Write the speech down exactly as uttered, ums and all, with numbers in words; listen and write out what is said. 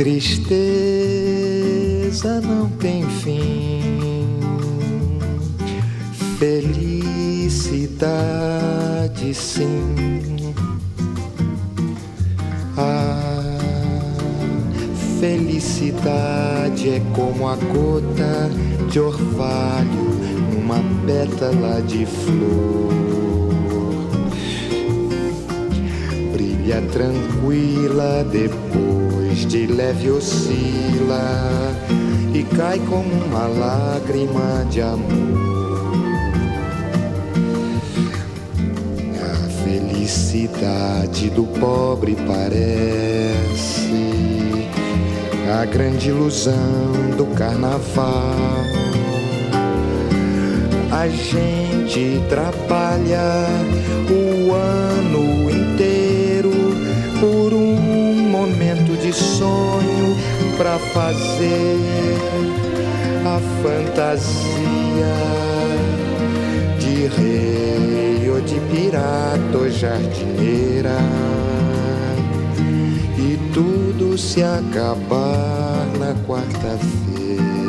Tristeza não tem fim, felicidade sim. A felicidade é como a gota de orvalho numa pétala de flor. Brilha tranquila, depois de leve oscila e cai como uma lágrima de amor. A felicidade do pobre parece a grande ilusão do carnaval. A gente trabalha o ano inteiro por um momento de sonho pra fazer a fantasia de rei ou de pirata ou jardineira, e tudo se acabar na quarta-feira.